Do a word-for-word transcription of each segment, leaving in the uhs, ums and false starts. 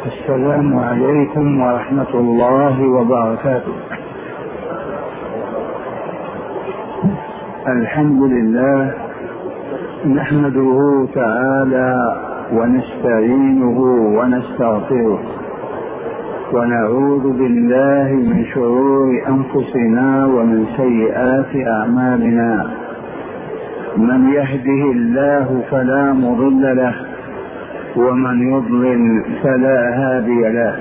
السلام عليكم ورحمة الله وبركاته. الحمد لله نحمده تعالى ونستعينه ونستغفره ونعوذ بالله من شرور أنفسنا ومن سيئات أعمالنا. من يهده الله فلا مضل له ومن يضلل فلا هادي له،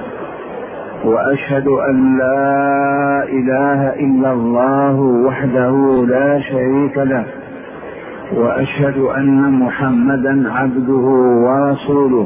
وأشهد أن لا إله إلا الله وحده لا شريك له، وأشهد أن محمدا عبده ورسوله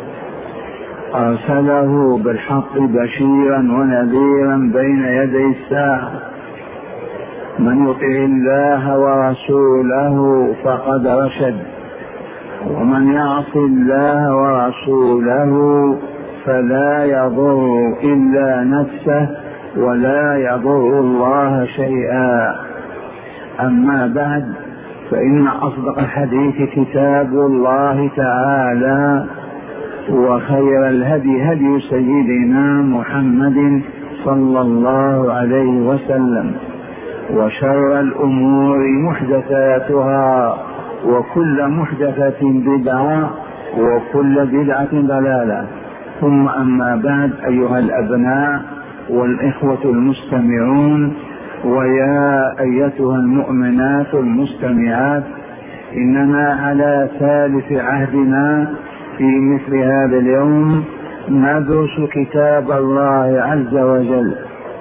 أرسله بالحق بشيرا ونذيرا بين يدي الساعة. من يطع الله ورسوله فقد رشد، ومن يعص الله ورسوله فلا يضر إلا نفسه ولا يضر الله شيئا. أما بعد، فإن أصدق الحديث كتاب الله تعالى، وخير الهدي هدي سيدنا محمد صلى الله عليه وسلم، وشر الأمور محدثاتها، وكل محدثة بدعة، وكل بدعة ضلالة. ثم أما بعد، أيها الأبناء والإخوة المستمعون، ويا أيتها المؤمنات المستمعات، إننا على ثالث عهدنا في مثل هذا اليوم ندرس كتاب الله عز وجل،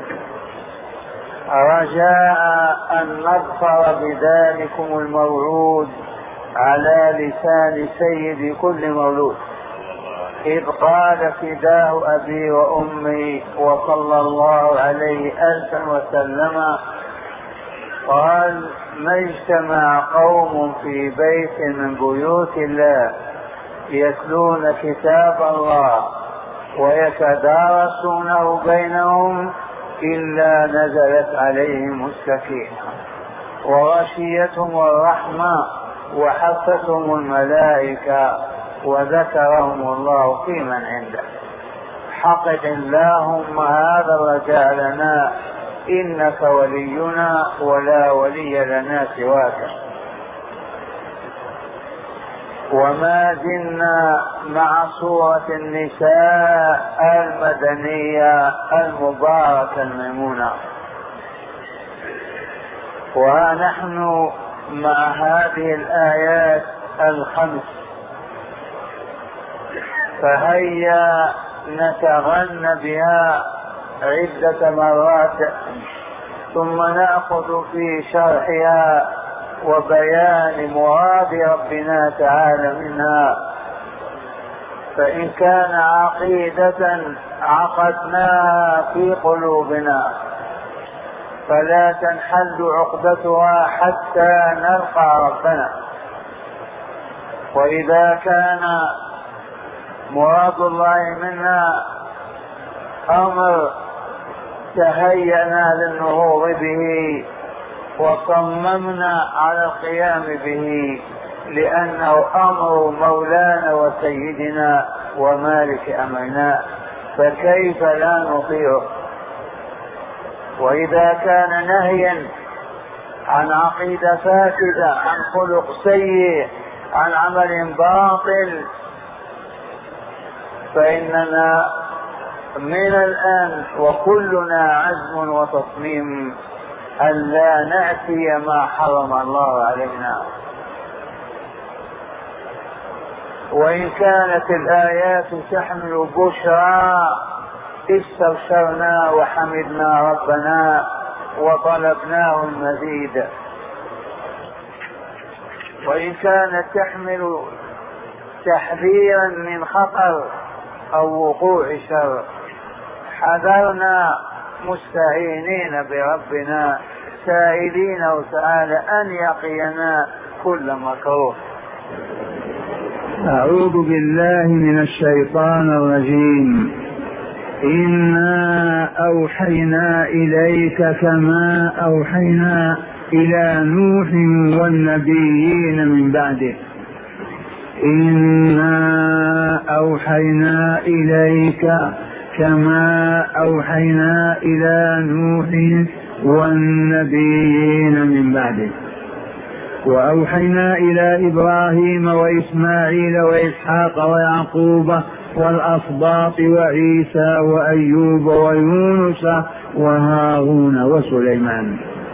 رجاء أن نظفر بذلكم الموعود على لسان سيد كل مولود، إذ قال فداه أبي وأمي وصلى الله عليه ألفا وسلم، قال: ما اجتمع قوم في بيت من بيوت الله يتلون كتاب الله ويتدارسونه بينهم إلا نزلت عليهم السكينة وغشيتهم الرحمة وحفتهم الملائكة وذكرهم الله في من عنده. حقق اللهم هذا الرجاء لنا، إنك ولينا ولا ولي لنا سواك. وما زلنا مع سورة النساء المدنية المباركة الميمونة، وها نحن مع هذه الآيات الخمس، فهيا نتغنى بها عدة مرات ثم نأخذ في شرحها وبيان مراد ربنا تعالى منها. فإن كان عقيدة عقدناها في قلوبنا فلا تنحل عقدتها حتى نلقى ربنا، وإذا كان مراد الله منا أمر تهيأنا للنهوض به وصممنا على القيام به، لأنه أمر مولانا وسيدنا ومالك أمرنا، فكيف لا نطيعه؟ وإذا كان نهيا عن عقيدة فاسدة، عن خلق سيء، عن عمل باطل، فإننا من الآن وكلنا عزم وتصميم ألا نأتي ما حرم الله علينا. وإن كانت الآيات تحمل بشرى استبشرنا وحمدنا ربنا وطلبناه المزيد، وإن كانت تحمل تحذيرا من خطر أو وقوع شر حذرنا مستعينين بربنا سائلين تعالى أن يقينا كل مكروه. أعوذ بالله من الشيطان الرجيم. إنا أوحينا إليك كما أوحينا إلى نوح والنبيين من بعده. إنا أوحينا إليك كما أوحينا إلى نوح والنبيين من بعده وأوحينا إلى إبراهيم وإسماعيل وإسحاق ويعقوب والأسباط وعيسى وأيوب ويونس وهارون وسليمان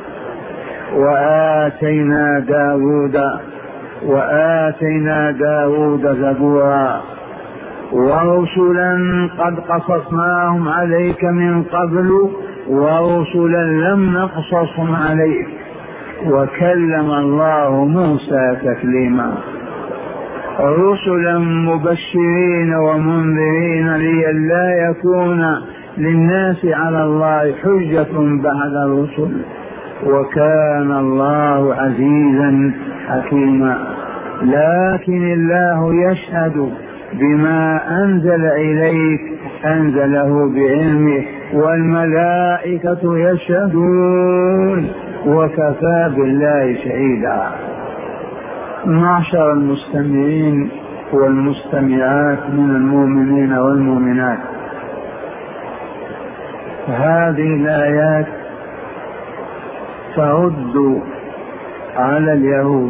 وآتينا داود وآتينا داود زبورا ورسلا قد قصصناهم عليك من قبل ورسلا لم نقصصهم عليك وكلم الله موسى تكليما رسلا مبشرين ومنذرين لئلا يكون للناس على الله حجة بعد الرسل وكان الله عزيزا حكيما لكن الله يشهد بما أنزل إليك أنزله بعلمه والملائكة يشهدون وكفى بالله شهيدا. معشر المستمعين والمستمعات من المؤمنين والمؤمنات، هذه الآيات ترد على اليهود.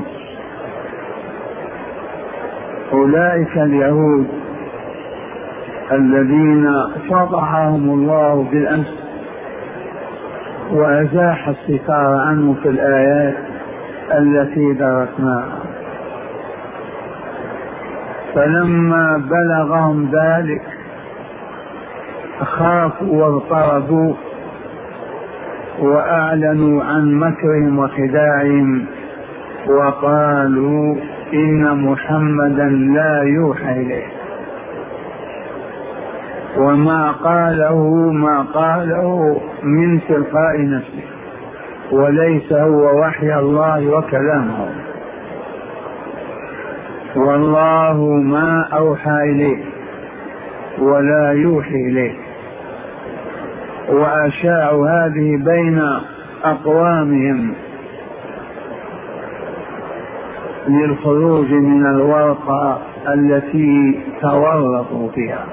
أولئك اليهود الذين فضحهم الله بالأمس وأزاح الستار عنه في الآيات التي درسناها، فلما بلغهم ذلك خافوا واضطربوا وأعلنوا عن مكرهم وخداعهم وقالوا إن محمدا لا يوحى إليه، وما قاله ما قاله من تلقاء نفسه وليس هو وحي الله وكلامه، والله ما أوحى إليه ولا يوحي إليه. وأشاعوا هذه بين أقوامهم للخروج من الورطة التي تورطوا فيها،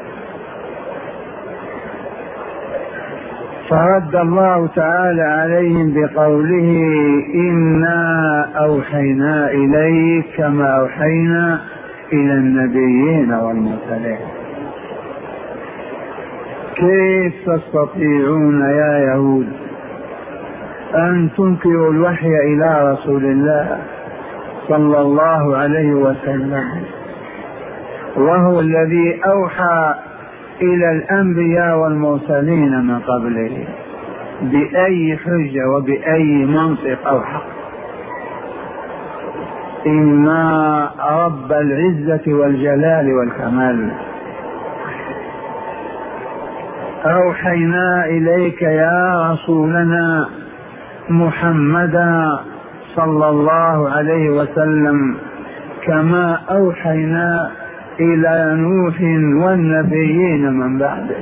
فرد الله تعالى عليهم بقوله إنا أوحينا إليك كما أوحينا إلى النبيين والمرسلين. كيف تستطيعون يا يهود أن تنكروا الوحي إلى رسول الله صلى الله عليه وسلم وهو الذي أوحى إلى الأنبياء والمرسلين من قبله بأي حجة وبأي منطق أو حق؟ إما رب العزة والجلال والكمال أوحينا إليك يا رسولنا محمدا صلى الله عليه وسلم كما أوحينا إلى نوح والنبيين من بعده.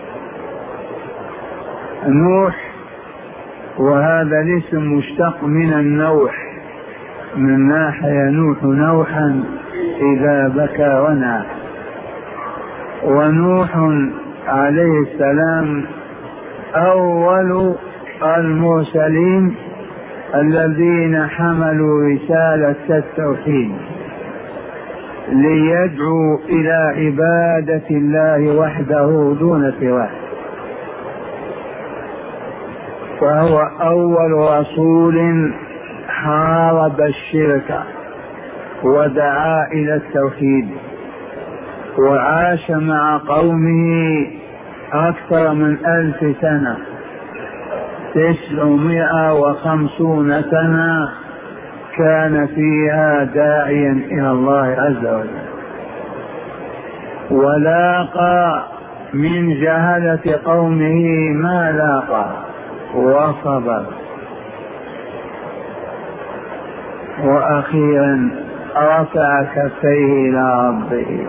نوح وهذا الاسم مشتق من النوح، من ناحية نوح نوحا إذا بكى وناح، ونوح عليه السلام أول المرسلين الذين حملوا رسالة التوحيد ليدعوا إلى عبادة الله وحده دون سواه، فهو أول رسول حارب الشرك ودعا إلى التوحيد، وعاش مع قومه أكثر من ألف سنة، تسعمائة وخمسون سنة كان فيها داعيا إلى الله عز وجل، ولاقى من جهلة قومه ما لاقى وصبر، وأخيرا رفع كفيه إلى ربه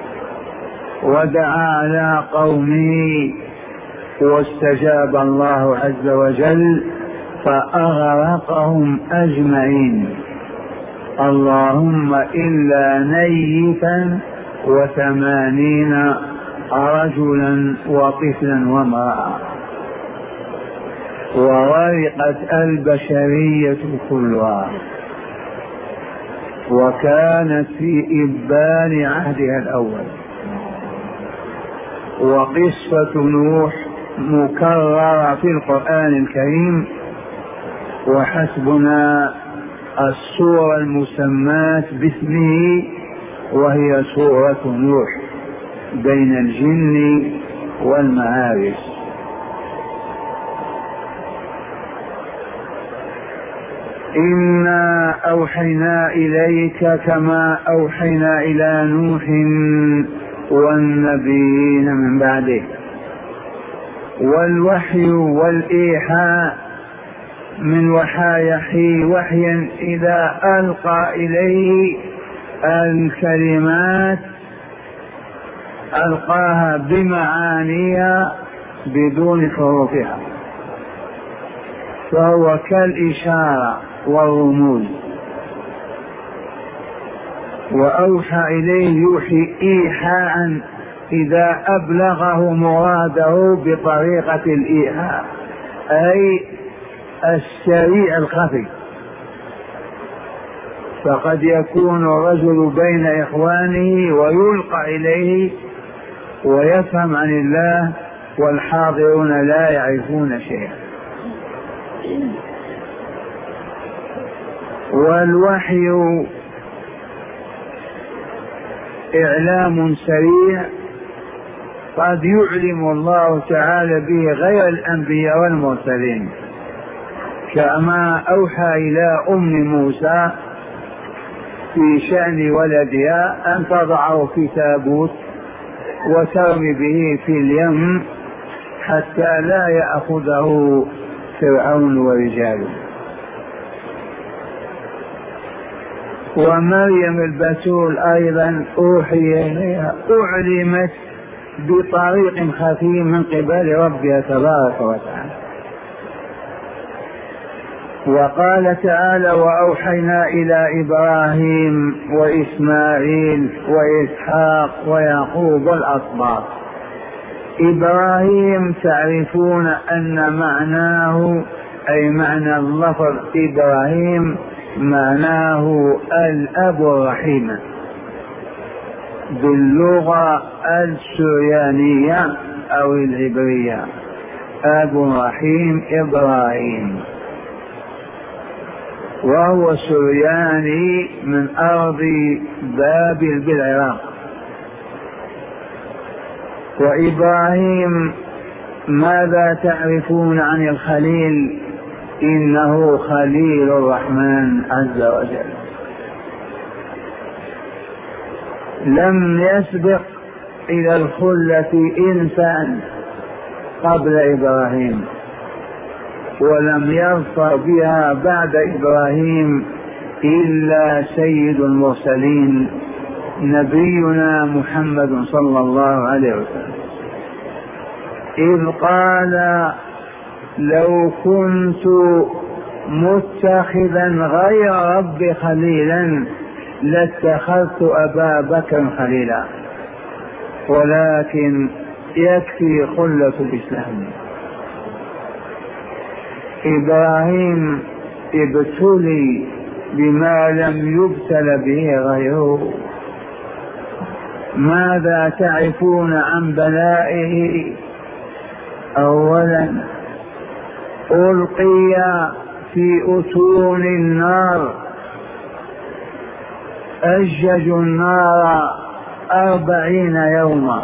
ودعا على قومه واستجاب الله عز وجل فأغرقهم أجمعين. اللهم إلا نيفا وثمانين رجلا وطفلا وامرأة، وغرقت البشرية كلها، وكانت في إبان عهدها الأول. وقصة نوح مكررة في القرآن الكريم، وحسبنا السورة المسماة باسمه وهي سورة نوح بين الجن والمعارج. إنا أوحينا إليك كما أوحينا إلى نوح والنبيين من بعده. والوحي والإيحاء من وحي وحيا إذا ألقى إليه الكلمات ألقاها بمعانيها بدون حروفها، فهو كالإشارة والرموز. وأوحى إليه يوحي إيحاء إذا أبلغه مراده بطريقة الإيحاء، أي السريع الخفي. فقد يكون الرجل بين إخوانه ويلقى إليه ويفهم عن الله والحاضرون لا يعرفون شيئا. والوحي إعلام سريع قد يعلم الله تعالى به غير الأنبياء والمرسلين، كما أوحى إلى أم موسى في شأن ولدها أن تضعه في تابوت وترمي به في اليم حتى لا يأخذه فرعون ورجاله. ومريم البتول أيضا أوحي إليها، أعلمت بطريق خفي من قبل ربها تبارك وتعالى. وقال تعالى: وأوحينا إلى إبراهيم وإسماعيل وإسحاق ويعقوب والأسباط. إبراهيم تعرفون أن معناه أي معنى اللفظ إبراهيم معناه الأب الرحيم باللغة السريانية أو العبرية، أب رحيم إبراهيم، وهو سرياني من أرض بابل بالعراق. وإبراهيم ماذا تعرفون عن الخليل؟ إنه خليل الرحمن عز وجل، لم يسبق إلى الخلة إنسان قبل إبراهيم، ولم يظفر بها بعد إبراهيم إلا سيد المرسلين نبينا محمد صلى الله عليه وسلم، إذ قال: لو كنت متخذا غير ربي خليلا لاتخذت أبا بكر خليلا، ولكن يكفي خلة الإسلام. إبراهيم ابتلي بما لم يبتل به غيره. ماذا تعرفون عن بلائه؟ أولا ألقي في أتون النار، أججوا النار أربعين يوما،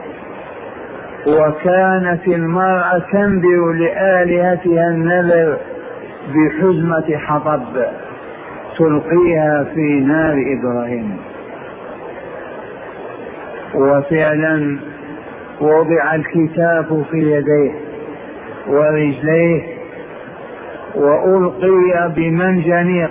وكانت المرأة تنبر لآلهتها النذر بحزمة حطب تلقيها في نار إبراهيم. وفعلا وضع الكتاف في يديه ورجليه وألقي بمنجنيق،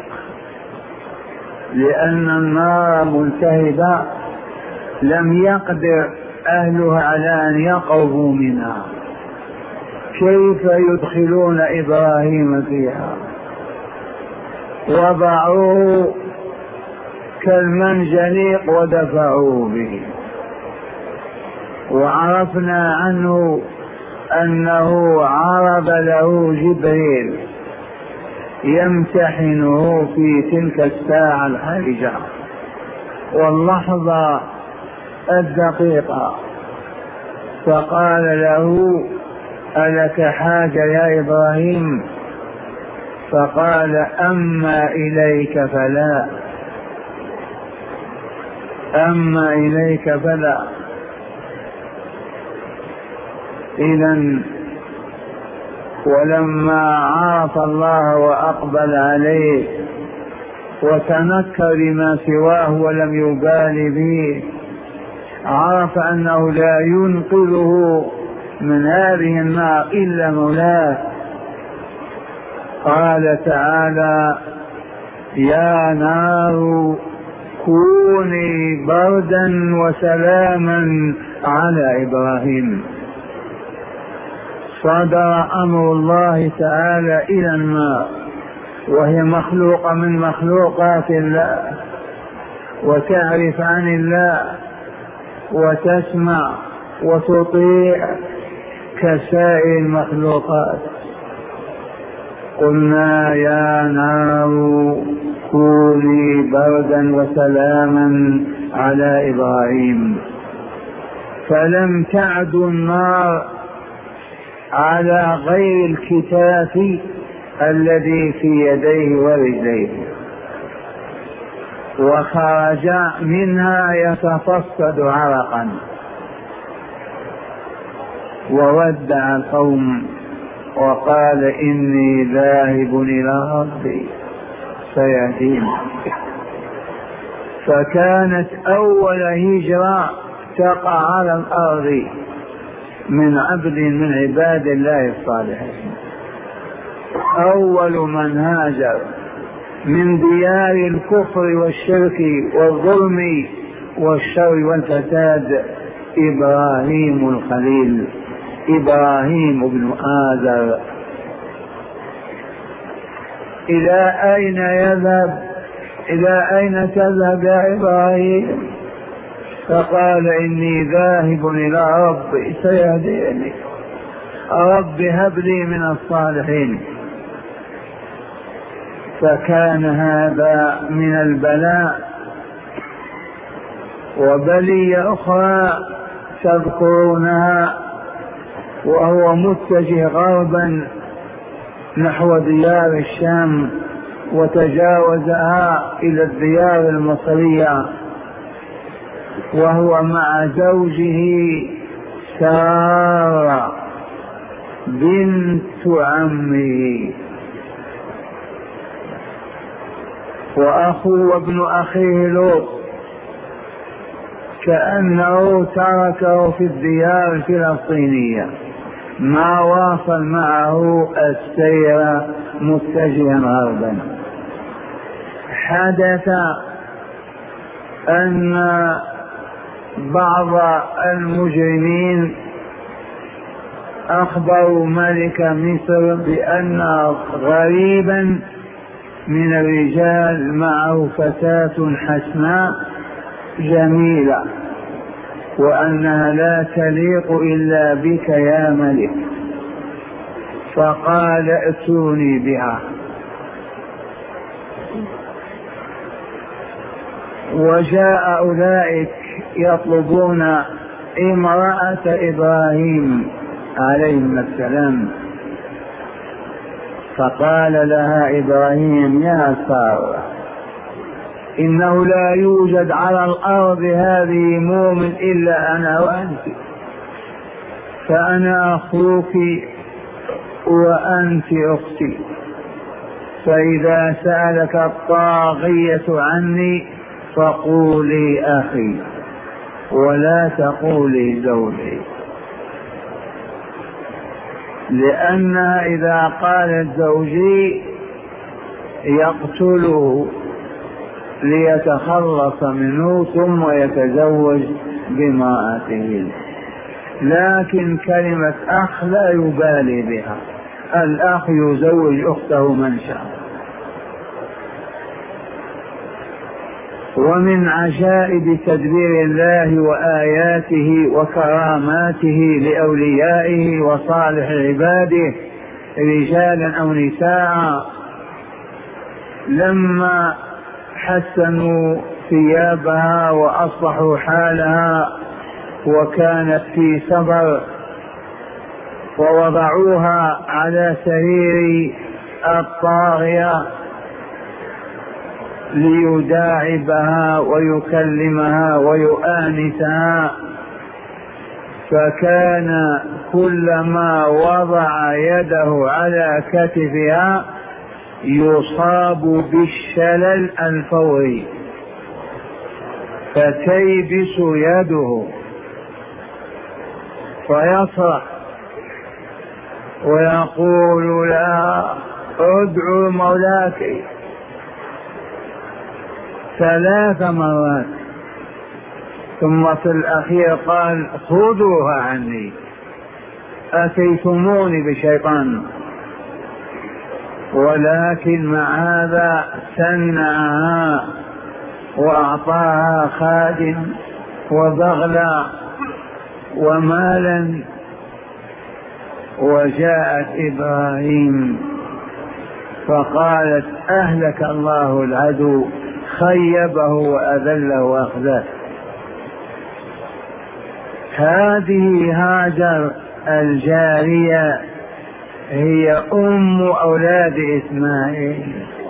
لأن النار ملتهبة لم يقدر أهلها على أن يقربوا منها، كيف يدخلون إبراهيم فيها؟ وضعوه كالمنجنيق ودفعوا به. وعرفنا عنه أنه عرض له جبريل يمتحنه في تلك الساعة الحرجة واللحظة الدقيقة، فقال له: ألك حاجة يا إبراهيم؟ فقال: أما إليك فلا، أما إليك فلا. إذن ولما عرف الله وأقبل عليه وتنكر بما سواه ولم يبال به، عرف أنه لا ينقذه من هذه النار إلا مولاه. قال تعالى: يا نار كوني بردا وسلاما على إبراهيم. صدر أمر الله تعالى إلى النار، وهي مخلوقة من مخلوقات الله، وتعرف عن الله وتسمع وتطيع كسائر المخلوقات. قلنا: يا نار كوني بردا وسلاما على إبراهيم. فلم تعد النار على غير الكتاف الذي في يديه ورجليه، وخرج منها يتفصد عرقا، وودع القوم وقال: إني ذاهب إلى ربي سيهدين. فكانت أول هجرة تقع على الأرض من عبد من عباد الله الصالحين، أول من هاجر من ديار الكفر والشرك والظلم والشر والفساد إبراهيم الخليل، إبراهيم بن آذر. إلى أين يذهب؟ إلى أين تذهب يا إبراهيم؟ فقال: إني ذاهب إلى ربي سيهديني، رب هب لي من الصالحين. فكان هذا من البلاء. وبلية أخرى تذكرونها، وهو متجه غربا نحو ديار الشام، وتجاوزها إلى الديار المصرية، وهو مع زوجه سارة بنت عمه، وأخوه وابن أخيه لوط، كأنه تركه في الديار الفلسطينية، ما واصل معه السير متجها غربا. حدث أن بعض المجرمين أخبروا ملك مصر بأن غريبا من الرجال معه فتاة حسناء جميلة، وأنها لا تليق إلا بك يا ملك. فقال: ائتوني بها. وجاء أولئك يطلبون امرأة إبراهيم عليهم السلام، فقال لها إبراهيم: يا سارة، إنه لا يوجد على الأرض هذه مؤمن إلا أنا وأنت، فأنا أخوك وأنت أختي، فإذا سألك الطاغية عني فقولي أخي ولا تقولي زوجي، لأنها إذا قالت زوجي يقتله ليتخلص منه ثم يتزوج بامرأته، لكن كلمة أخ لا يبالي بها، الأخ يزوج أخته من شاء. ومن عجائب تدبير الله وآياته وكراماته لأوليائه وصالح عباده رجالا أو نساء، لما حسنوا ثيابها وأصلحوا حالها وكانت في سفر ووضعوها على سرير الطاغية ليداعبها ويكلمها ويؤانسها، فكان كلما وضع يده على كتفها يصاب بالشلل الفوري فتيبس يده فيصرخ ويقول لا ادعو مولاك ثلاث مرات، ثم في الأخير قال خذوها عني أتيتموني بشيطان، ولكن مع هذا سنعها وأعطاها خادم وبغلا ومالا. وجاءت إبراهيم فقالت أهلك الله العدو، خيبه وأذله وأخذله. هذه هاجر الجارية هي أم أولاد إسماعيل،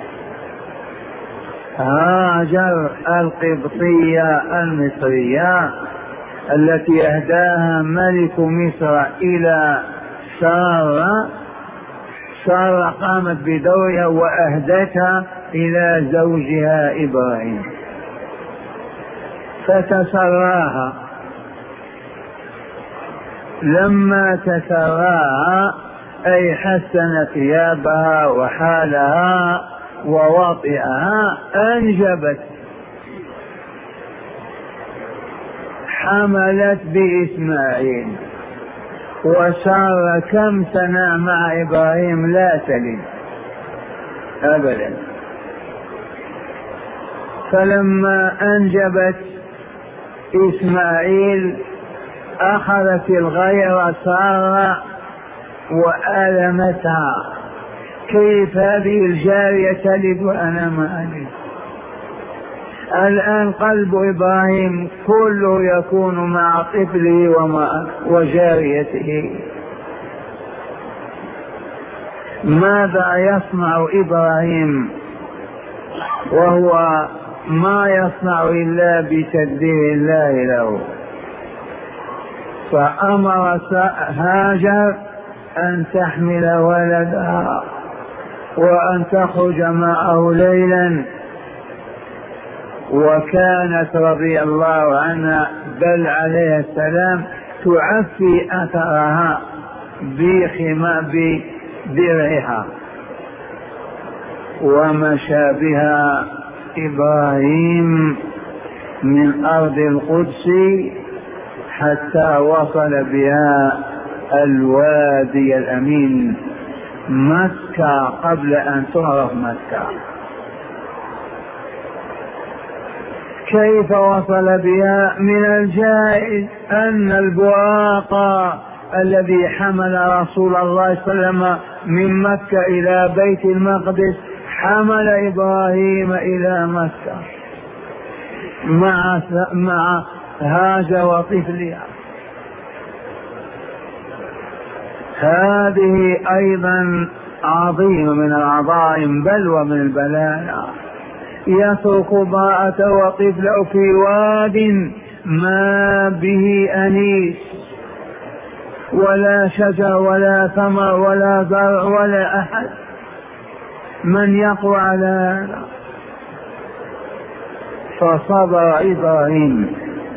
هاجر القبطية المصرية التي أهداها ملك مصر إلى سارة، سارة قامت بدورها وأهدتها إلى زوجها إبراهيم فتسراها. لما تسراها أي حسن ثيابها وحالها ووطئها أنجبت، حملت بإسماعيل، وسار كم سنة مع إبراهيم لا تلد أبدا. فلما أنجبت إسماعيل أخذت الغير سارة وألمتها، كيف هذه الجارية تلد وأنا ما ألد؟ الآن قلب إبراهيم كله يكون مع طفله ومع وجاريته. ماذا يصنع إبراهيم وهو ما يصنع إلا بتدبير الله له؟ فأمر هاجر أن تحمل ولدها وأن تخرج معه ليلا، وكانت رضي الله عنها بل عليه السلام تعفي أثرها بخماء بدرعها، ومشى بها إبراهيم من أرض القدس حتى وصل بها الوادي الأمين مكة قبل أن تعرف مكة. كيف وصل بها؟ من الجائز أن البراق الذي حمل رسول الله صلى الله عليه وسلم من مكة إلى بيت المقدس حمل إبراهيم إلى مكة مع مع هاجر وطفلها. هذه أيضا عظيمة من العظائم بل ومن البلايا. يترك امرأته وطفله في واد ما به أنيس ولا شجر ولا ثمر ولا زرع ولا أحد، من يقوى على هذا؟ فصبر إبراهيم.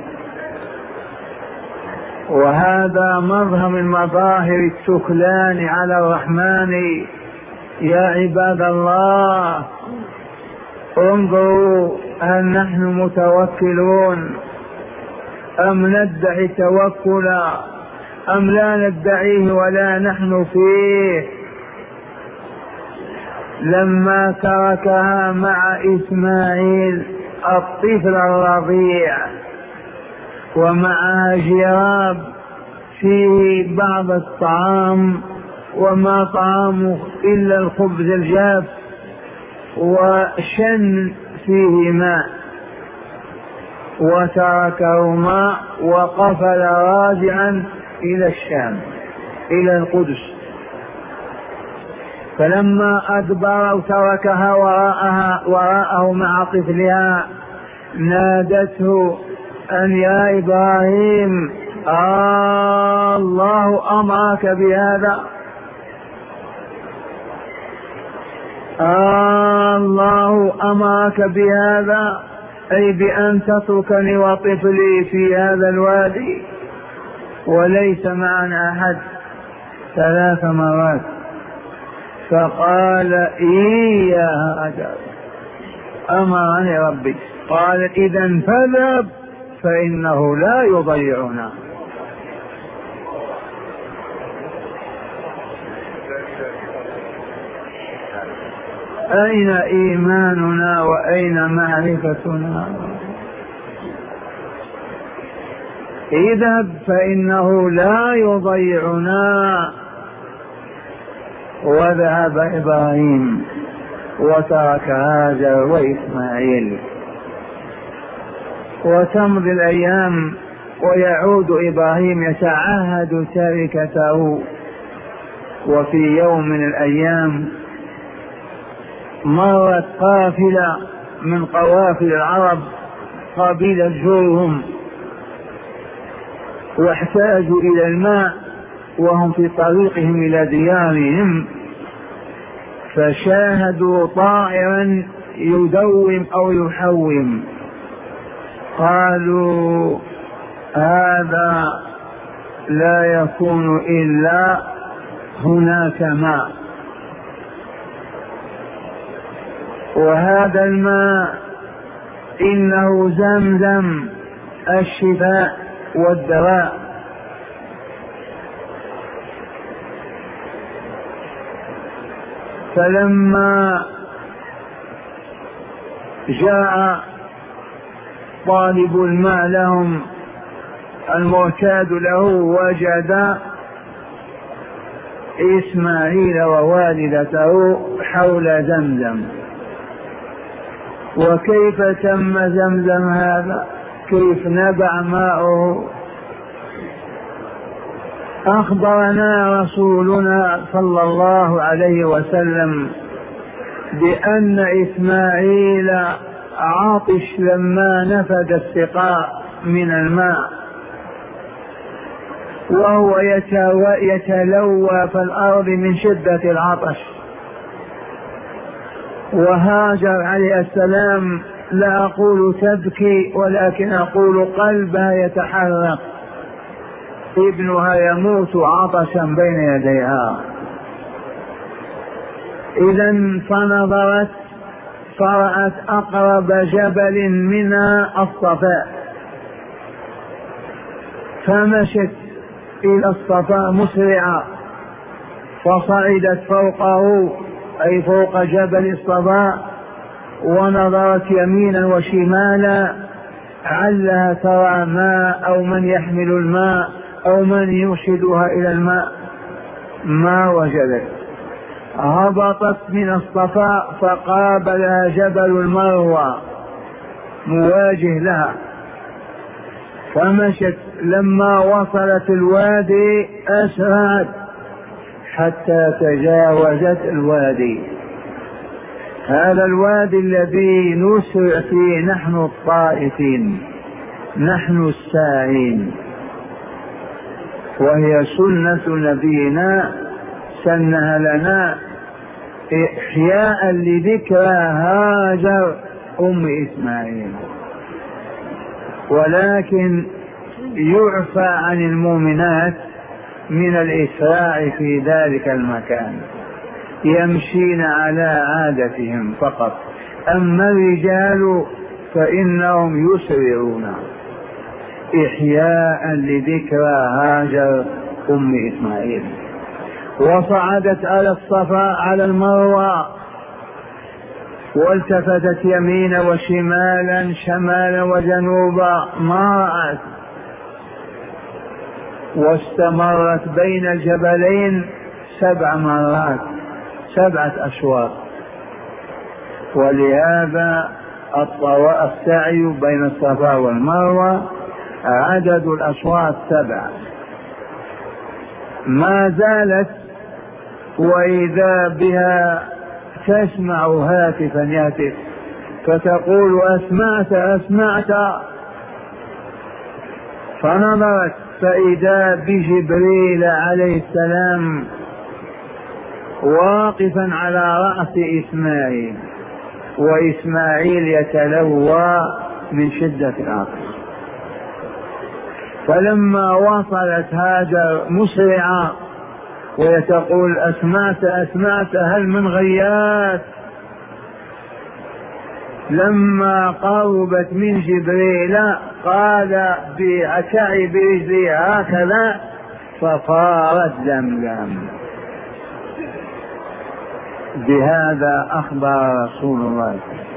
وهذا مظهر من مظاهر التكلان على الرحمن. يا عباد الله انظروا، هل نحن متوكلون أم ندعي التوكل أم لا ندعيه ولا نحن فيه؟ لما تركها مع إسماعيل الطفل الرضيع، ومعها جراب فيه بعض الطعام وما طعامه إلا الخبز الجاف، وشن فيه ماء، وتركهما وقفل راجعا إلى الشام إلى القدس. فلما أدبر تركها وراءها وراءه مع طفلها، نادته أن يا إبراهيم آه الله أمرك بهذا، آه الله أمرك بهذا، أي بأن تتركني وطفلي في هذا الوادي وليس معنا أحد، ثلاث مرات. فقال إي يا هاجر أمرني ربي. قال إذن فاذهب فإنه لا يضيعنا. أين إيماننا وأين معرفتنا؟ اذهب فإنه لا يضيعنا. وذهب إبراهيم وترك هاجر وإسماعيل، وتمضي الأيام ويعود إبراهيم يتعهد تركته. وفي يوم من الأيام مرت قافلة من قوافل العرب قبيلة جرهم، واحتاجوا إلى الماء وهم في طريقهم إلى ديارهم، فشاهدوا طائرا يدوم أو يحوم، قالوا هذا لا يكون إلا هناك ماء، وهذا الماء إنه زمزم الشفاء والدواء. فلما جاء طالب الماء لهم المعتاد له، وجد إسماعيل ووالدته حول زمزم. وكيف تم زمزم هذا؟ كيف نبع ماؤه؟ أخبرنا رسولنا صلى الله عليه وسلم بأن إسماعيل عطش لما نفد السقاء من الماء، وهو يتلوى في الأرض من شدة العطش. وهاجر عليه السلام لا أقول تبكي ولكن أقول قلبها يتحرك، ابنها يموت عطشا بين يديها. إذن فنظرت فرأت أقرب جبل منها الصفاء، فمشت إلى الصفاء مسرعة، فصعدت فوقه أي فوق جبل الصفاء، ونظرت يمينا وشمالا علها ترى ماء أو من يحمل الماء أو من يرشدها إلى الماء، ما وجدت. هبطت من الصفاء فقابلها جبل المروة مواجه لها، فمشت. لما وصلت الوادي أسرعت حتى تجاوزت الوادي، هذا الوادي الذي نسرع فيه نحن الطائفين، نحن الساعين، وهي سنة نبينا سنها لنا إحياء لذكرى هاجر أم إسماعيل. ولكن يعفى عن المؤمنات من الإسراع في ذلك المكان، يمشين على عادتهم فقط، أما الرجال فإنهم يسرعون إحياء لذكرى هاجر أم إسماعيل. وصعدت على الصفا على المروة، والتفتت يمينا وشمالا شمالا وجنوبا ما رأت، واستمرت بين الجبلين سبع مرات سبعة أشواط. ولهذا السعي بين الصفا والمروة عدد الأشواط سبعة. ما زالت وإذا بها تسمع هاتفا يهتف فتقول أسمعت أسمعت، فنظرت فإذا بجبريل عليه السلام واقفا على رأس إسماعيل، وإسماعيل يتلوى من شدة العطش. فلما وصلت هاجر مسرعة ويتقول أسمعت أسمعت هل من غياث، لما قربت من جبريل قال بأكعي برجلي هكذا فصارت زمزم. بهذا أخبر رسول الله،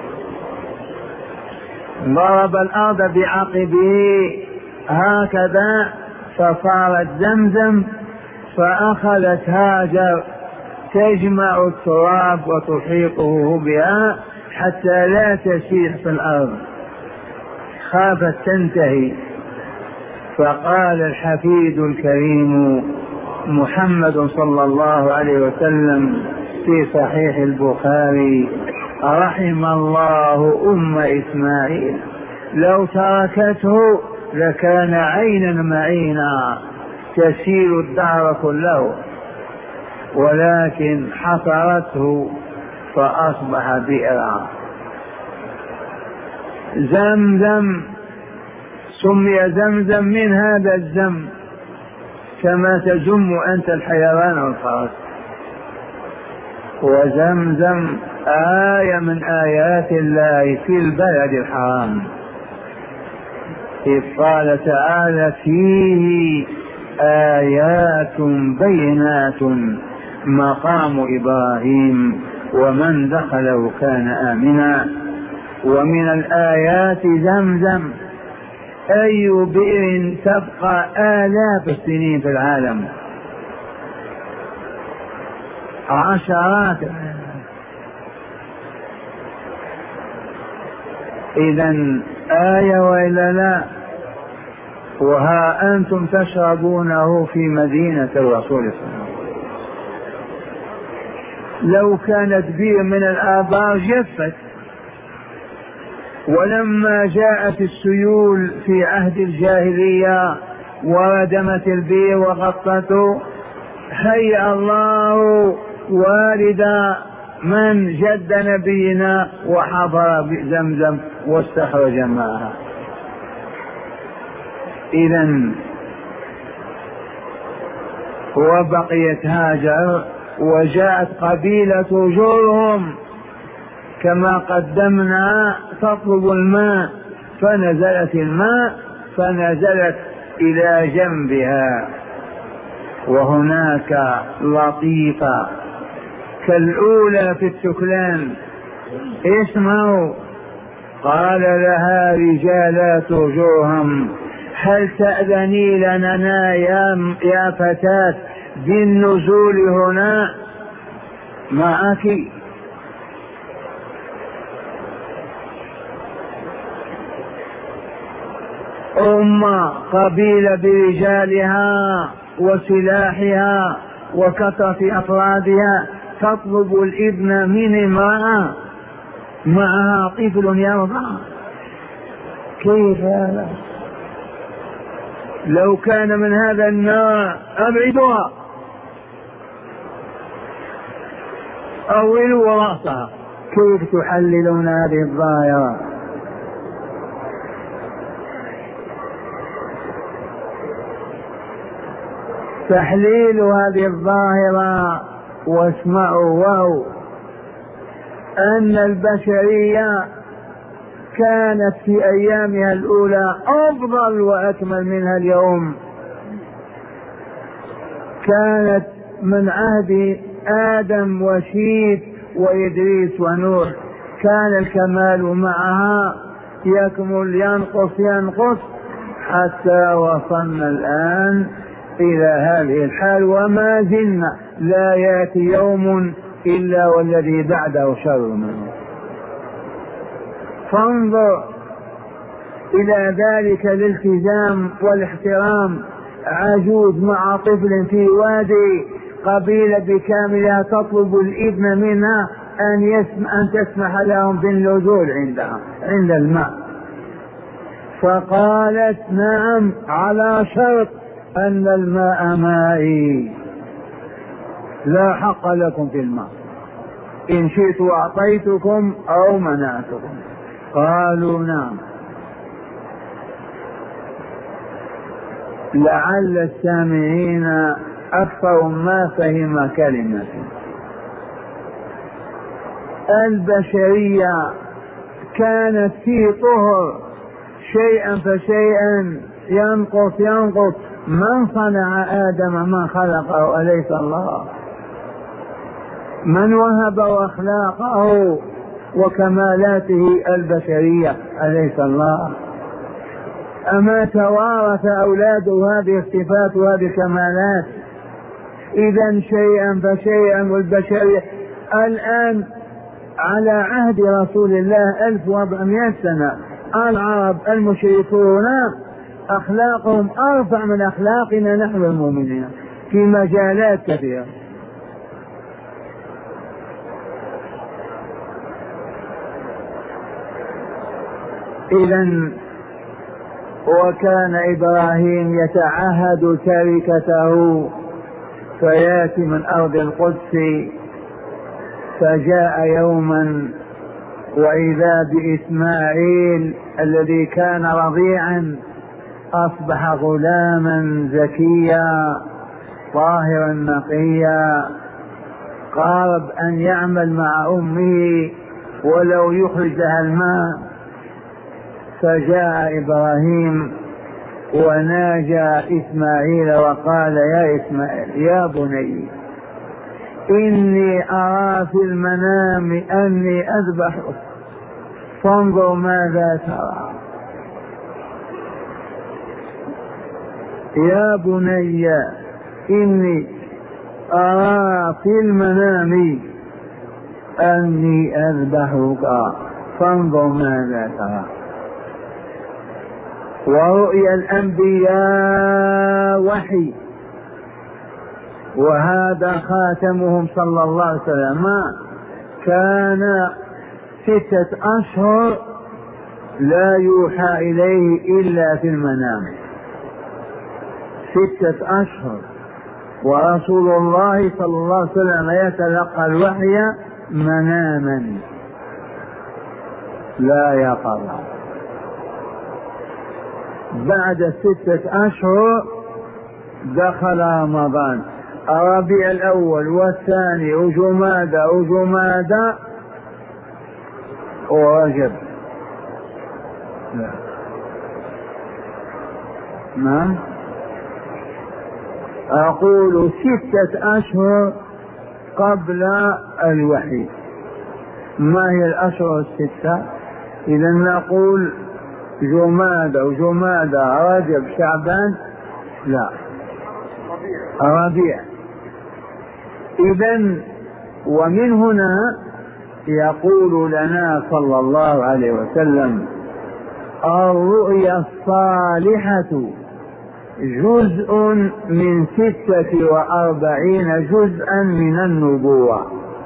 ضرب الأرض بعقبه هكذا فصارت زمزم. فأخذت هاجر تجمع التراب وتحيطه بها حتى لا تسيح في الأرض، خافت تنتهي. فقال الحفيد الكريم محمد صلى الله عليه وسلم في صحيح البخاري: رحم الله أم إسماعيل، لو تركته لكان عينا معينا تسير الدهر كله، ولكن حصرته فأصبح بئرا. زمزم سمي زمزم من هذا الزم، كما تزم أنت الحيوان والفرس. وزمزم آية من آيات الله في البلد الحرام، إذ قال تعالى: فيه آيات بينات مقام إبراهيم ومن دخله كان آمنا. ومن الآيات زمزم، أي بئر تبقى آلاف السنين في العالم، عشرات. إذن آية وإلا لا؟ وها أنتم تشربونه في مدينة الرسول صلى الله عليه وسلم. لو كانت بئر من الآبار جفت. ولما جاءت السيول في عهد الجاهلية وردمت البئر وغطته، هيأ الله والد من جد نبينا وحضر بزمزم واستخرج معها. إذن وبقيت هاجر، وجاءت قبيلة جرهم كما قدمنا تطلب الماء، فنزلت الماء فنزلت إلى جنبها. وهناك لطيفة كالأولى في التكلان، اسمعوا. قال لها رجالات جرهم: هل تأذني لنا يا, يا فتاة بالنزول هنا معك؟ أم قبيلة برجالها وسلاحها وكثرة أفرادها تطلب الإذن من امرأة معها طفل يرضع. كيف هذا؟ لو كان من هذا النار أبعدها، أولوا رأسها. كيف تحللون هذه الظاهرة؟ تحليل هذه الظاهرة. واسمعوا وهو أن البشرية كانت في أيامها الأولى أفضل وأكمل منها اليوم. كانت من عهد آدم وشيث وإدريس ونوح كان الكمال معها يكمل ينقص ينقص حتى وصلنا الآن إلى هذه الحال، وما زلنا لا يأتي يوم إلا والذي بعده شر منه. فانظر إلى ذلك الالتزام والاحترام، عجوز مع طفل في وادي، قبيلة بكاملها تطلب الإذن منها أن, يسمح أن تسمح لهم بالنزول عندها عند الماء، فقالت نعم على شرط أن الماء مائي لا حق لكم في الماء، إن شئت أعطيتكم أو منعتكم. قالوا نعم. لعل السامعين أكثر ما فهم كلمة. البشرية كانت في طهر، شيئا فشيئا ينقص ينقص. من صنع آدم؟ من خلقه؟ أليس الله؟ من وهب أخلاقه وكمالاته البشرية؟ أليس الله؟ أما توارث أولاده هذه الصفات وهذه الكمالات؟ إذا شيئا فشيئا. والبشرية الآن على عهد رسول الله ألف وأربعمائة سنة العرب المشركون أخلاقهم أرفع من أخلاقنا نحن المؤمنين في مجالات كثيرة. إذن وكان إبراهيم يتعهد تركته فيأتي من أرض القدس، فجاء يوما وإذا بإسماعيل الذي كان رضيعا أصبح غلاما زكيا طاهرا نقيا، قارب أن يعمل مع أمه ولو يخرج لها الماء. فجاء إبراهيم وناجى إسماعيل وقال يا إسماعيل يا بني إني أرى في المنام أني أذبحك فانظر ماذا ترى. يا بني إني أرى في المنام أني أذبحك فانظر ماذا ترى. ورؤيا الأنبياء وحي، وهذا خاتمهم صلى الله عليه وسلم كان ستة أشهر لا يوحى إليه إلا في المنام، ستة أشهر، ورسول الله صلى الله عليه وسلم يتلقى الوحي مناما لا يقرأ. بعد ستة أشهر دخل رمضان، الربيع الأول والثاني وجمادى وجمادى ورجب. نعم أقول ستة أشهر قبل الوحي. ما هي الأشهر الستة؟ إذا نقول جمادى وجمادى رجب شعبان، لا ربيع. إذن ومن هنا يقول لنا صلى الله عليه وسلم الرؤيا الصالحة جزء من ستة وأربعين جزءا من النبوة.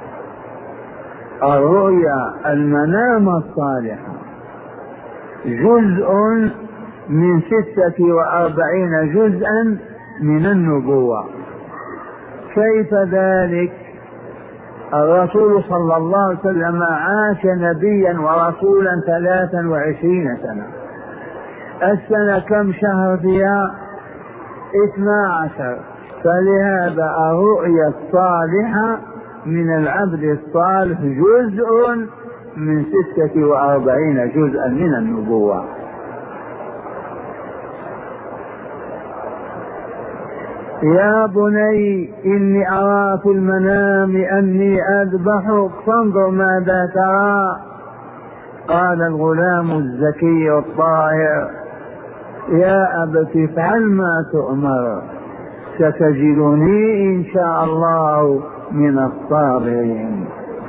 الرؤيا المنام الصالحة جزء من ستة وأربعين جزءا من النبوة. كيف ذلك؟ الرسول صلى الله عليه وسلم عاش نبيا ورسولا ثلاثا وعشرين سنة. السنة كم شهر فيها؟ اثنا عشر. فلهذا الرؤيا الصالحة من العبد الصالح جزء من ستة وأربعين جزءا من النبوة. يا بني إني أرى في المنام أني أذبحك فانظر ماذا ترى. قال الغلام الزكي الطاهر: يا أبت افعل ما تؤمر ستجدني إن شاء الله من الصابرين.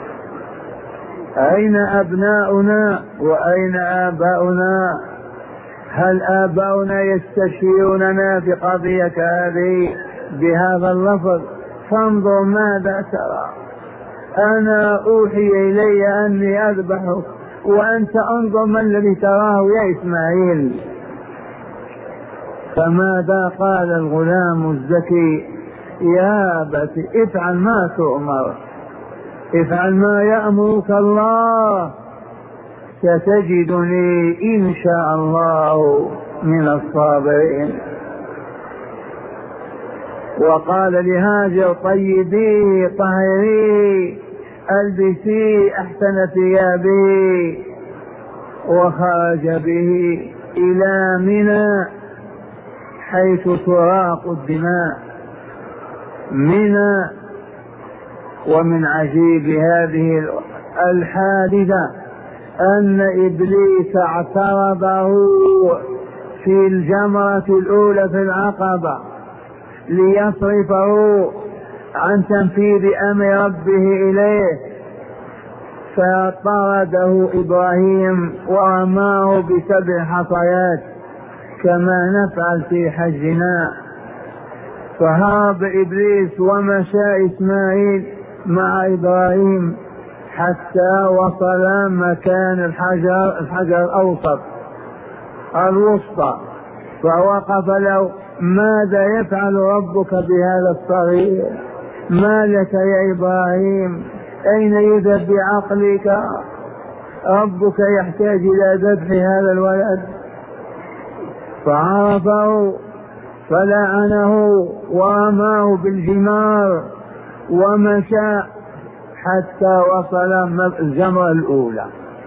أين أبناؤنا وأين آباؤنا؟ هل آباؤنا يستشيروننا في قضية هذه بهذا اللفظ؟ فانظر ماذا ترى. أنا أوحي إلي أني أذبحك وأنت انظر ما الذي تراه يا إسماعيل. فماذا قال الغلام الزكي؟ يا أبت افعل ما تؤمر، افعل ما يأمرك الله ستجدني إن شاء الله من الصابرين. وقال لهاجر: طيبي طهري البسي أحسن ثيابه. وخرج به إلى منى حيث تراق الدماء منى. ومن عجيب هذه الحادثة أن إبليس اعترضه في الجمرة الأولى في العقبة ليصرفه عن تنفيذ أمر ربه إليه، فطرده إبراهيم ورماه بسبع حصيات كما نفعل في حجنا. فهرب إبليس ومشى إسماعيل مع إبراهيم حتى وصل مكان الحجر الحجر الأوسط الوسطى، فوقف له: ماذا يفعل ربك بهذا الصغير؟ ما لك يا إبراهيم؟ أين يذهب بعقلك؟ ربك يحتاج إلى ذبح هذا الولد. فعرفه فلعنه ورماه بالجمار ومشى حتى وصل الجمرة الأولى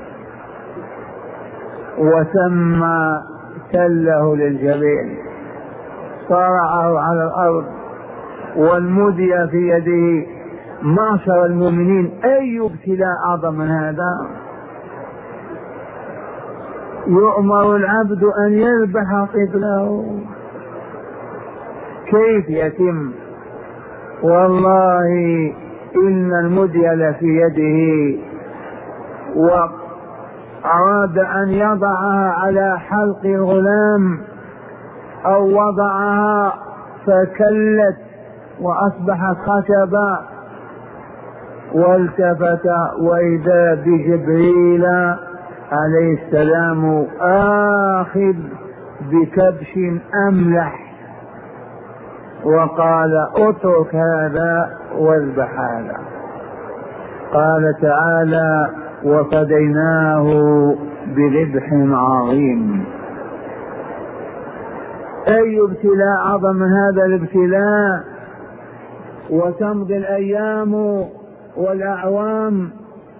وتم تله للجبين، صرعه على الأرض والمدية في يده. معشر المؤمنين، أي ابتلاء أعظم من هذا؟ يؤمر العبد أن يذبح طفله، كيف يتم؟ والله إن المدية لفي يده، وأراد أن يضعها على حلق الغلام أو وضعها فكلت وأصبحت خشبا، والتفت وإذا بجبريل عليه السلام آخذ بكبش أملح، وقال: اترك هذا واذبح هذا. قال تعالى: وفديناه بذبح عظيم. أي ابتلاء أعظم من هذا الابتلاء؟ وتمضي الأيام والأعوام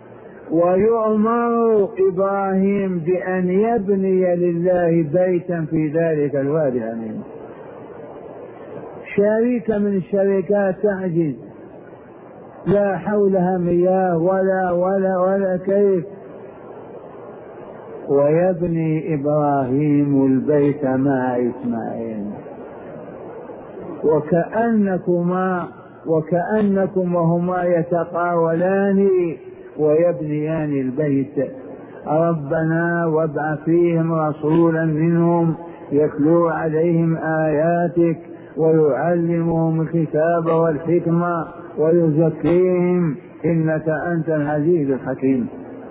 ويؤمر إبراهيم بأن يبني لله بيتا في ذلك الوادي الأمين. شركة من الشركات تعجز، لا حولها مياه ولا ولا ولا كيف، ويبني إبراهيم البيت مع إسماعيل. وكأنكما وكأنكم وهما يتقاولان ويبنيان البيت: ربنا وابعث فيهم رسولا منهم يتلو عليهم آياتك ويعلمهم الكتاب والحكمة ويزكيهم إنك أنت العزيز الحكيم.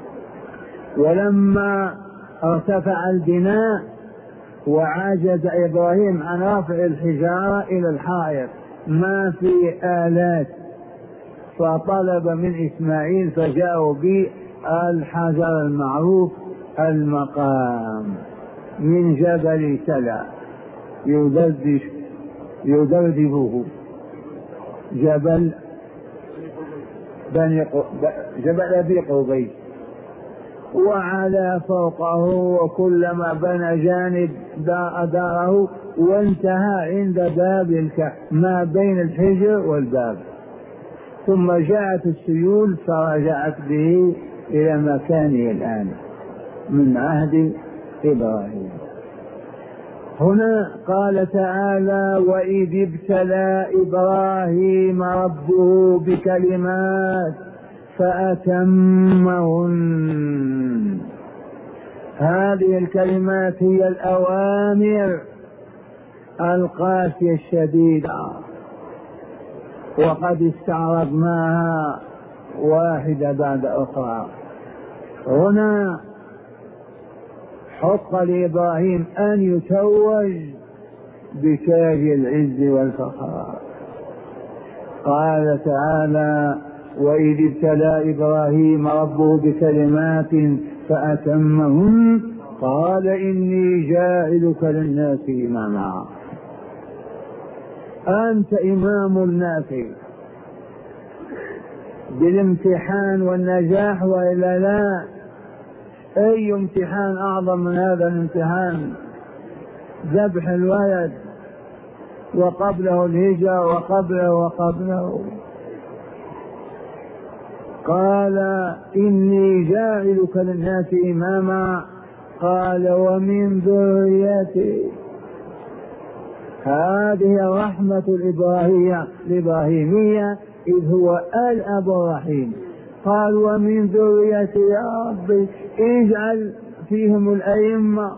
ولما ارتفع البناء وعجز إبراهيم عن رفع الحجارة إلى الحائط، ما في آلات، فطلب من إسماعيل فجاءوا بالحجر المعروف المقام من جبل سلا يدردش يدردبه جبل بني جبل أبي قبيس، وعلى فوقه، وكلما بنى جانب داره وانتهى عند باب الكهف ما بين الحجر والباب، ثم جاءت السيول فرجعت به إلى مكانه الآن. من عهد إبراهيم. هنا قال تعالى وإذ ابتلى إبراهيم ربه بكلمات فأتمهن. هذه الكلمات هي الأوامر القاسية الشديدة، وقد استعرضناها واحدة بعد أخرى. هنا حق لإبراهيم أن يتوج بتاج العز والفخر. قال تعالى وإذ ابتلى إبراهيم ربه بكلمات فأتمهن قال إني جاعلك للناس إماما. أنت إمام الناس بالامتحان والنجاح وإلا لا؟ أي امتحان أعظم من هذا الامتحان؟ ذبح الولد وقبله الهجرة وقبله وقبله. قال إني جاعلك للناس إماما قال ومن ذريتي. هذه الرحمة الإبراهيمية إذ هو الأب الرحيم. قال ومن ذريتي يا ربي اجعل فيهم الأئمة.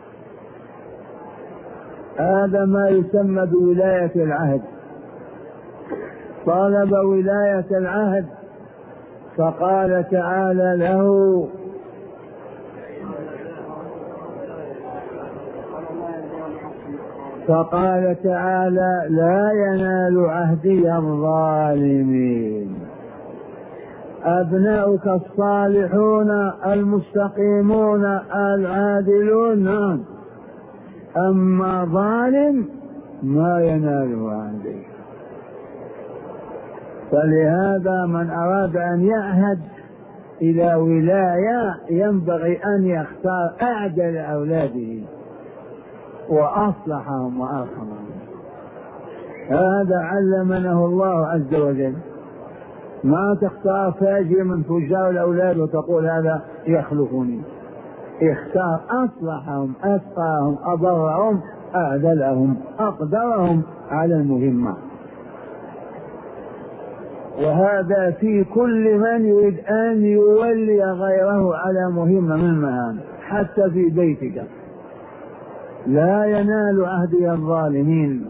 هذا ما يسمى بولاية العهد. طلب ولاية العهد فقال تعالى له فقال تعالى لا ينال عهدي الظالمين. أبناؤك الصالحون المستقيمون العادلون، أما ظالم ما ينال عهدي. فلهذا من أراد أن يعهد إلى ولاية ينبغي أن يختار أعدل أولاده وأصلحهم وأرحمهم. هذا علمنه الله عز وجل. ما تختار فاجر من فجار الأولاد وتقول هذا يخلفني. اختار أصلحهم أتقاهم أبرهم أعدلهم أقدرهم على المهمة. وهذا في كل من يريد أن يولي غيره على مهمة من المهام، حتى في بيتك. لا ينال عهدي الظالمين.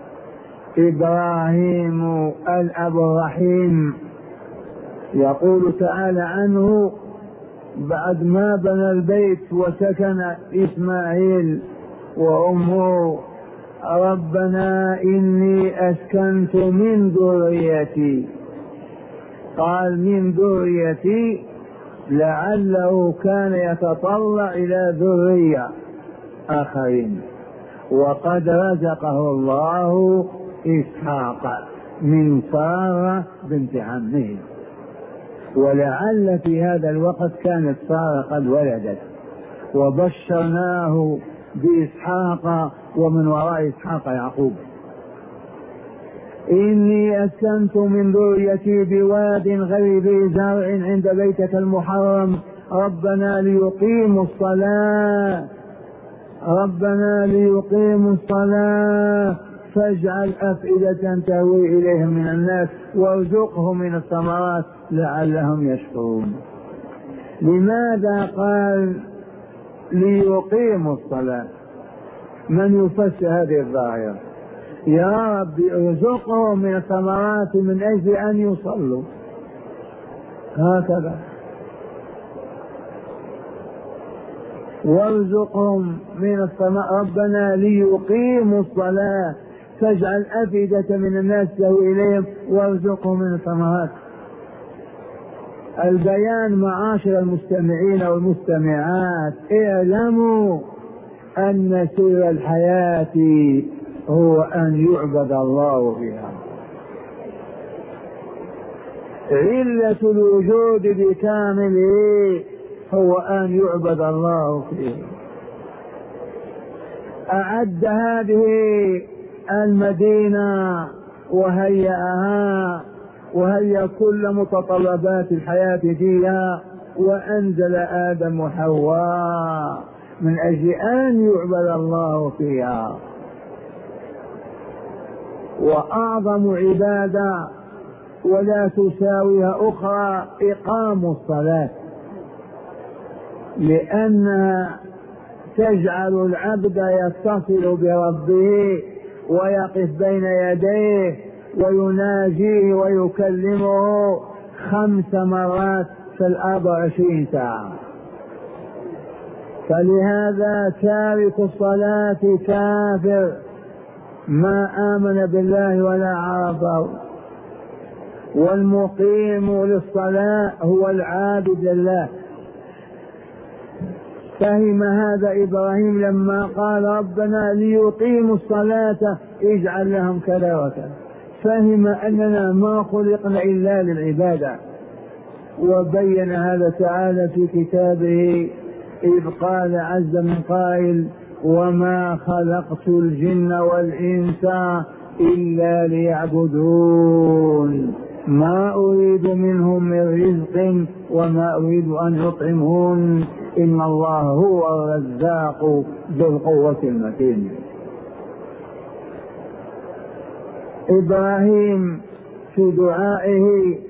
إبراهيم الأب الرحيم يقول تعالى عنه بعد ما بنى البيت وسكن إسماعيل وأمه ربنا إني أسكنت من ذريتي. قال من ذريتي لعله كان يتطلع إلى ذرية آخرين، وقد رزقه الله إسحاق من سارة بنت عمه، ولعل في هذا الوقت كانت سارة قد ولدت، وبشرناه بإسحاق ومن وراء إسحاق يعقوب. إني أسكنت من ذريتي بواد غير ذي زرع عند بيتك المحرم ربنا ليقيموا الصلاة ربنا ليقيموا الصلاة فاجعل أفئدة تهوي إليهم من الناس وارزقهم من الثمرات لعلهم يشكرون. لماذا قال ليقيموا الصلاة؟ من يفسر هذه الظاهرة؟ يا رب ارزقهم من الثمرات من أجل أن يصلوا. هكذا وارزقهم من الثمرات ربنا ليقيموا الصلاة فاجعل أفئدة من الناس تهوي إليهم وارزقهم من الثمرات. البيان معاشر المستمعين والمستمعات اعلموا أن سر الحياة هو أن يعبد الله بها. علة الوجود بكامله هو أن يعبد الله فيه. أعد هذه المدينة وهيئها وهي كل متطلبات الحياة فيها وأنزل آدم وحواء من أجل أن يعبد الله فيها. وأعظم عبادة ولا تساويها أخرى إقام الصلاة، لأنها تجعل العبد يتصل بربه ويقف بين يديه ويناجيه ويكلمه خمس مرات في الأربع وعشرين ساعة. فلهذا تارك الصلاة كافر ما آمن بالله ولا عرفه، والمقيم للصلاة هو العابد لله. فهم هذا إبراهيم لما قال ربنا ليقيموا الصلاة اجعل لهم كذا وكذا، فهم أننا ما خلقنا إلا للعبادة. وبين هذا تعالى في كتابه إذ قال عز من قائل وما خلقت الجن والإنس إلا ليعبدون ما أريد منهم من رزق وما أريد أن يطعمون إن الله هو الرزاق ذو القوة المتين. إبراهيم في دعائه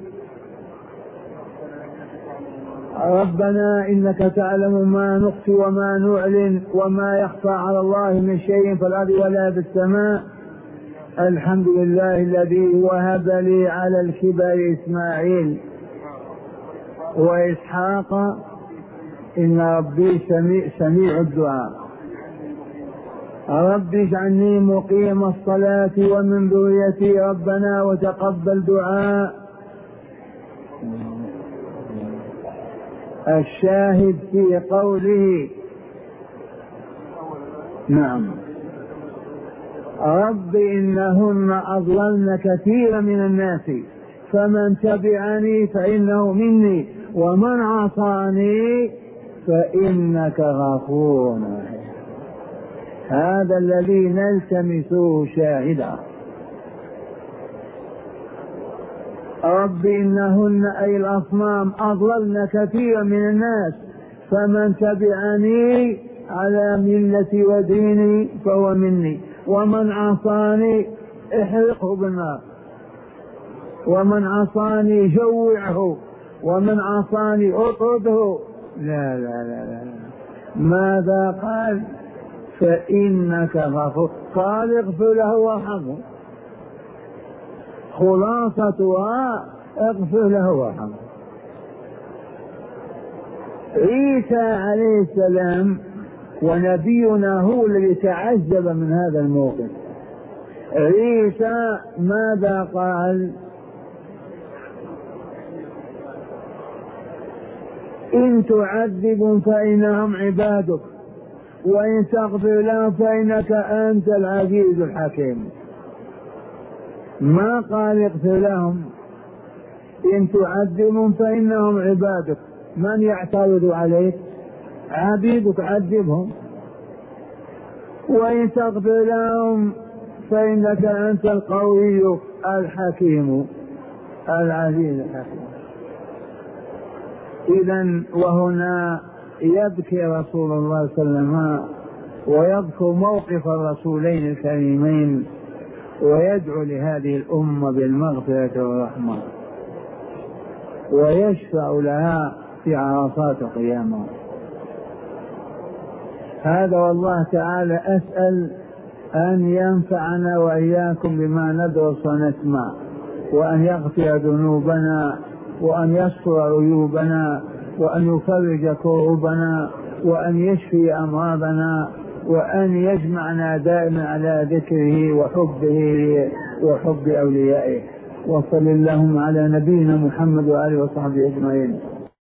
ربنا إنك تعلم ما نخفي وما نعلن وما يخفى على الله من شيء في الأرض ولا في السماء الحمد لله الذي وهب لي على الكبر إسماعيل وإسحاق إن ربي سميع, سميع الدعاء. ربي اجعلني مقيم الصلاة ومن ذريتي ربنا وتقبل دعاء. الشاهد في قوله نعم رب إنهن أضللن كثيرا من الناس فمن تبعني فإنه مني ومن عصاني فإنك غفور. هذا الذي نلتمسه شاهدا. رب إنهن أي الأصنام أضللن كثيرا من الناس فمن تبعني على ملتي وديني فهو مني ومن عصاني احرقه بالنار ومن عصاني جوعه ومن عصاني اطرده. لا لا لا لا ماذا قال؟ فإنك غفور. قال اغفر له وارحمه، خلاصتها اغفر له وارحمه. عيسى عليه السلام ونبينا هو الذي تعجب من هذا الموقف. عيسى ماذا قال؟ إن تعذبهم فإنهم عبادك وإن تغفر لهم فإنك أنت العزيز الحكيم. ما قال اغفر لهم. إن تعذبهم فإنهم عبادك، من يعترض عليك؟ عبيدك عذبهم. وإن تغفر لهم فإنك أنت القوي الحكيم العزيز الحكيم. إذن وهنا يبكي رسول الله صلى الله عليه وسلم ويذكر موقف الرسولين الكريمين ويدعو لهذه الأمة بالمغفرة والرحمة ويشفع لها في عرصات قيامه. هذا والله تعالى أسأل أن ينفعنا وإياكم بما ندرس ونسمع وأن يغفر ذنوبنا وأن يستر عيوبنا وأن يفرج كروبنا وأن يشفي أمراضنا وأن يجمعنا دائما على ذكره وحبه وحب أوليائه. وصل اللهم على نبينا محمد وآله وصحبه أجمعين.